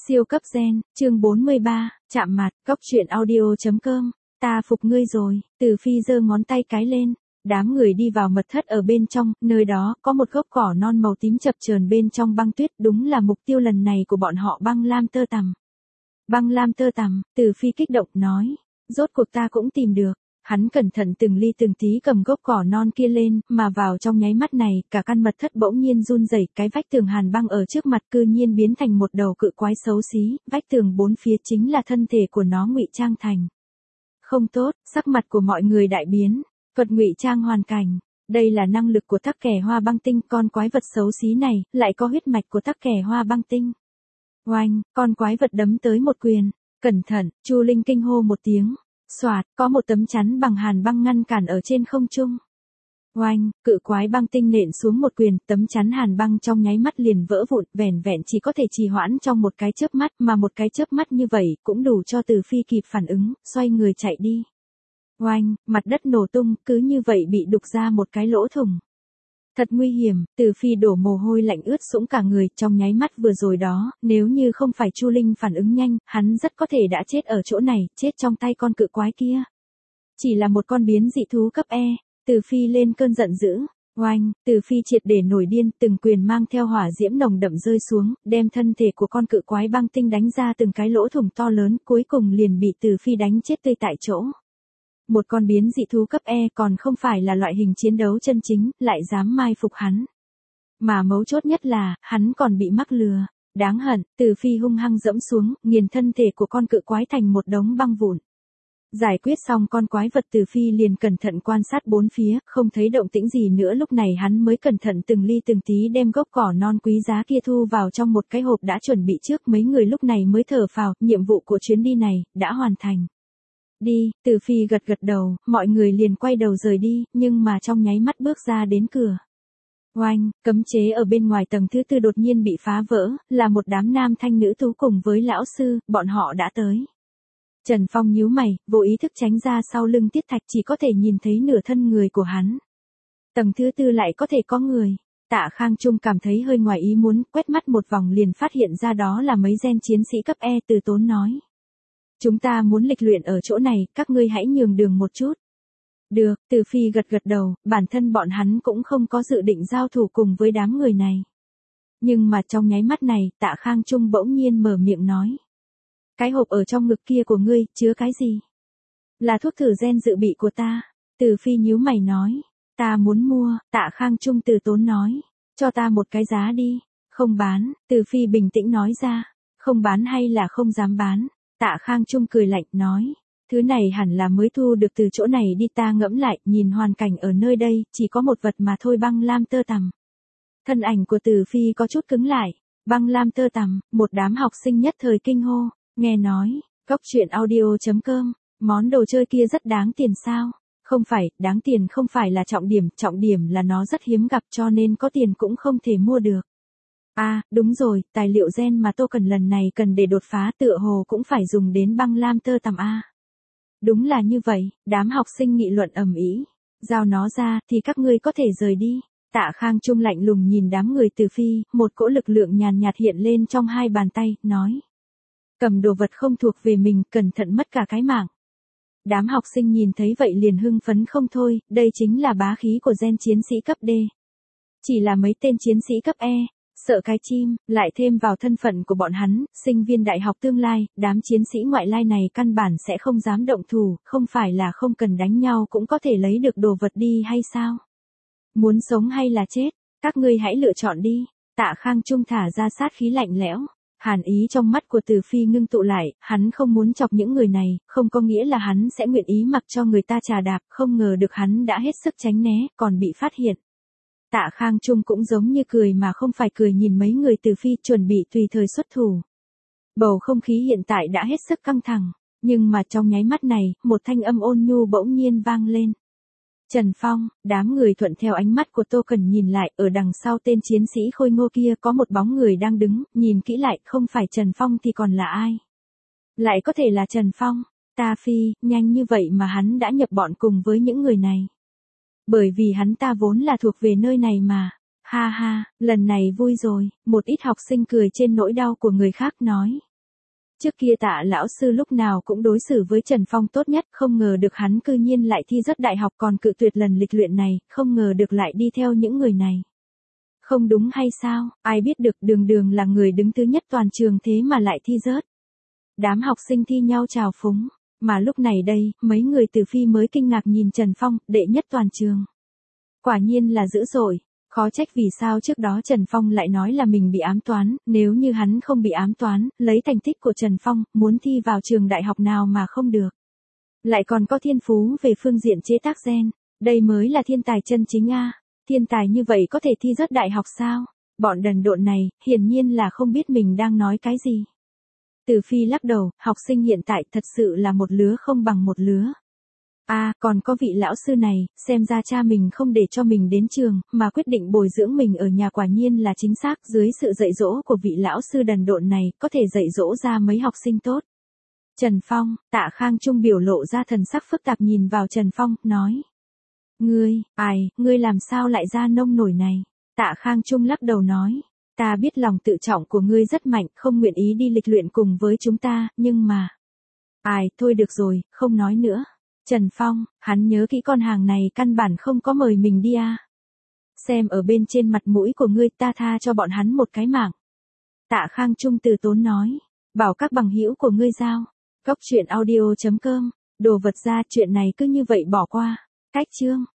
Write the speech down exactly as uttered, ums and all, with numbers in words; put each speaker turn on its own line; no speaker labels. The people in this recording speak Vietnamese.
Siêu cấp gen, chương bốn mươi ba, chạm mặt, góc truyện audio.com, ta phục ngươi rồi, Từ Phi giơ ngón tay cái lên, đám người đi vào mật thất ở bên trong, nơi đó có một gốc cỏ non màu tím chập chờn bên trong băng tuyết, đúng là mục tiêu lần này của bọn họ. Băng lam tơ tằm. Băng lam tơ tằm, Từ Phi kích động nói, rốt cuộc ta cũng tìm được. Hắn cẩn thận từng ly từng tí cầm gốc cỏ non kia lên, mà vào trong nháy mắt này, cả căn mật thất bỗng nhiên run rẩy, cái vách tường hàn băng ở trước mặt cư nhiên biến thành một đầu cự quái xấu xí, vách tường bốn phía chính là thân thể của nó ngụy trang thành. Không tốt, sắc mặt của mọi người đại biến, vật ngụy trang hoàn cảnh, đây là năng lực của tắc kè hoa băng tinh, con quái vật xấu xí này, lại có huyết mạch của tắc kè hoa băng tinh. Oanh, con quái vật đấm tới một quyền, cẩn thận, Chu Linh kinh hô một tiếng. Soạt, có một tấm chắn bằng hàn băng ngăn cản ở trên không trung. Oanh, cự quái băng tinh nện xuống một quyền, tấm chắn hàn băng trong nháy mắt liền vỡ vụn, vẻn vẹn chỉ có thể trì hoãn trong một cái chớp mắt, mà một cái chớp mắt như vậy cũng đủ cho Từ Phi kịp phản ứng, xoay người chạy đi. Oanh, mặt đất nổ tung, cứ như vậy bị đục ra một cái lỗ thủng. Thật nguy hiểm, Từ Phi đổ mồ hôi lạnh ướt sũng cả người, trong nháy mắt vừa rồi đó, nếu như không phải Chu Linh phản ứng nhanh, hắn rất có thể đã chết ở chỗ này, chết trong tay con cự quái kia. Chỉ là một con biến dị thú cấp E, Từ Phi lên cơn giận dữ, oanh, Từ Phi triệt để nổi điên, từng quyền mang theo hỏa diễm nồng đậm rơi xuống, đem thân thể của con cự quái băng tinh đánh ra từng cái lỗ thủng to lớn, cuối cùng liền bị Từ Phi đánh chết tươi tại chỗ. Một con biến dị thú cấp E còn không phải là loại hình chiến đấu chân chính, lại dám mai phục hắn. Mà mấu chốt nhất là, hắn còn bị mắc lừa. Đáng hận, Từ Phi hung hăng dẫm xuống, nghiền thân thể của con cự quái thành một đống băng vụn. Giải quyết xong con quái vật, Từ Phi liền cẩn thận quan sát bốn phía, không thấy động tĩnh gì nữa, lúc này hắn mới cẩn thận từng ly từng tí đem gốc cỏ non quý giá kia thu vào trong một cái hộp đã chuẩn bị trước. Mấy người lúc này mới thở phào, nhiệm vụ của chuyến đi này, đã hoàn thành. Đi, Từ Phi gật gật đầu, mọi người liền quay đầu rời đi, nhưng mà trong nháy mắt bước ra đến cửa. Oanh, cấm chế ở bên ngoài tầng thứ tư đột nhiên bị phá vỡ, là một đám nam thanh nữ tú cùng với lão sư, bọn họ đã tới. Trần Phong nhíu mày, vô ý thức tránh ra sau lưng Tiết Thạch, chỉ có thể nhìn thấy nửa thân người của hắn. Tầng thứ tư lại có thể có người. Tạ Khang Trung cảm thấy hơi ngoài ý muốn, quét mắt một vòng liền phát hiện ra đó là mấy gen chiến sĩ cấp E. Từ Tốn nói. Chúng ta muốn lịch luyện ở chỗ này, các ngươi hãy nhường đường một chút. Được, Từ Phi gật gật đầu, bản thân bọn hắn cũng không có dự định giao thủ cùng với đám người này. Nhưng mà trong nháy mắt này, Tạ Khang Trung bỗng nhiên mở miệng nói. Cái hộp ở trong ngực kia của ngươi, chứa cái gì? Là thuốc thử gen dự bị của ta. Từ Phi nhíu mày nói. Ta muốn mua, Tạ Khang Trung từ tốn nói. Cho ta một cái giá đi. Không bán, Từ Phi bình tĩnh nói ra. Không bán hay là không dám bán? Tạ Khang Trung cười lạnh nói, thứ này hẳn là mới thu được từ chỗ này đi. Ta ngẫm lại, nhìn hoàn cảnh ở nơi đây, chỉ có một vật mà thôi. Băng lam tơ tằm. Thân ảnh của Từ Phi có chút cứng lại, băng lam tơ tằm, một đám học sinh nhất thời kinh hô, nghe nói, góc truyện audio.com, món đồ chơi kia rất đáng tiền sao? Không phải, đáng tiền không phải là trọng điểm, trọng điểm là nó rất hiếm gặp cho nên có tiền cũng không thể mua được. À, đúng rồi, tài liệu gen mà Tô Cần lần này cần để đột phá tựa hồ cũng phải dùng đến băng lam tơ tằm A. Đúng là như vậy, đám học sinh nghị luận ầm ĩ. Giao nó ra, thì các ngươi có thể rời đi. Tạ Khang Trung lạnh lùng nhìn đám người Từ Phi, một cỗ lực lượng nhàn nhạt hiện lên trong hai bàn tay, nói. Cầm đồ vật không thuộc về mình, cẩn thận mất cả cái mạng. Đám học sinh nhìn thấy vậy liền hưng phấn không thôi, đây chính là bá khí của gen chiến sĩ cấp D. Chỉ là mấy tên chiến sĩ cấp E. Sợ cái chim, lại thêm vào thân phận của bọn hắn, sinh viên đại học tương lai, đám chiến sĩ ngoại lai này căn bản sẽ không dám động thủ, không phải là không cần đánh nhau cũng có thể lấy được đồ vật đi hay sao? Muốn sống hay là chết, các ngươi hãy lựa chọn đi. Tạ Khang Trung thả ra sát khí lạnh lẽo, hàn ý trong mắt của Từ Phi ngưng tụ lại, hắn không muốn chọc những người này, không có nghĩa là hắn sẽ nguyện ý mặc cho người ta trà đạp, không ngờ được hắn đã hết sức tránh né, còn bị phát hiện. Tạ Khang Trung cũng giống như cười mà không phải cười nhìn mấy người Từ Phi chuẩn bị tùy thời xuất thủ. Bầu không khí hiện tại đã hết sức căng thẳng, nhưng mà trong nháy mắt này, một thanh âm ôn nhu bỗng nhiên vang lên. Trần Phong, đám người thuận theo ánh mắt của Tô Cần nhìn lại, ở đằng sau tên chiến sĩ khôi ngô kia có một bóng người đang đứng, nhìn kỹ lại, không phải Trần Phong thì còn là ai? Lại có thể là Trần Phong, ta Phi, nhanh như vậy mà hắn đã nhập bọn cùng với những người này. Bởi vì hắn ta vốn là thuộc về nơi này mà. Ha ha, lần này vui rồi, một ít học sinh cười trên nỗi đau của người khác nói. Trước kia Tạ lão sư lúc nào cũng đối xử với Trần Phong tốt nhất, không ngờ được hắn cư nhiên lại thi rớt đại học còn cự tuyệt lần lịch luyện này, không ngờ được lại đi theo những người này. Không đúng hay sao, ai biết được, đường đường là người đứng thứ nhất toàn trường thế mà lại thi rớt. Đám học sinh thi nhau chào phúng, mà lúc này đây, mấy người Từ Phi mới kinh ngạc nhìn Trần Phong, đệ nhất toàn trường. Quả nhiên là dữ dội, khó trách vì sao trước đó Trần Phong lại nói là mình bị ám toán, nếu như hắn không bị ám toán, lấy thành tích của Trần Phong, muốn thi vào trường đại học nào mà không được. Lại còn có thiên phú về phương diện chế tác gen, đây mới là thiên tài chân chính a. Thiên tài như vậy có thể thi rớt đại học sao? Bọn đần độn này, hiển nhiên là không biết mình đang nói cái gì. Từ Phi lắc đầu, học sinh hiện tại thật sự là một lứa không bằng một lứa. À, còn có vị lão sư này, xem ra cha mình không để cho mình đến trường, mà quyết định bồi dưỡng mình ở nhà, quả nhiên là chính xác, dưới sự dạy dỗ của vị lão sư đần độn này, có thể dạy dỗ ra mấy học sinh tốt. Trần Phong, Tạ Khang Trung biểu lộ ra thần sắc phức tạp nhìn vào Trần Phong, nói. Ngươi, ai, ngươi làm sao lại ra nông nổi này? Tạ Khang Trung lắc đầu nói. Ta biết lòng tự trọng của ngươi rất mạnh, không nguyện ý đi lịch luyện cùng với chúng ta, nhưng mà... Ai, thôi được rồi, không nói nữa. Trần Phong, hắn nhớ kỹ con hàng này căn bản không có mời mình đi à. Xem ở bên trên mặt mũi của ngươi, ta tha cho bọn hắn một cái mạng. Tạ Khang Trung từ tốn nói. Bảo các bằng hữu của ngươi giao. Cóc truyện audio chấm com. Đồ vật ra, chuyện này cứ như vậy bỏ qua. Cách chương.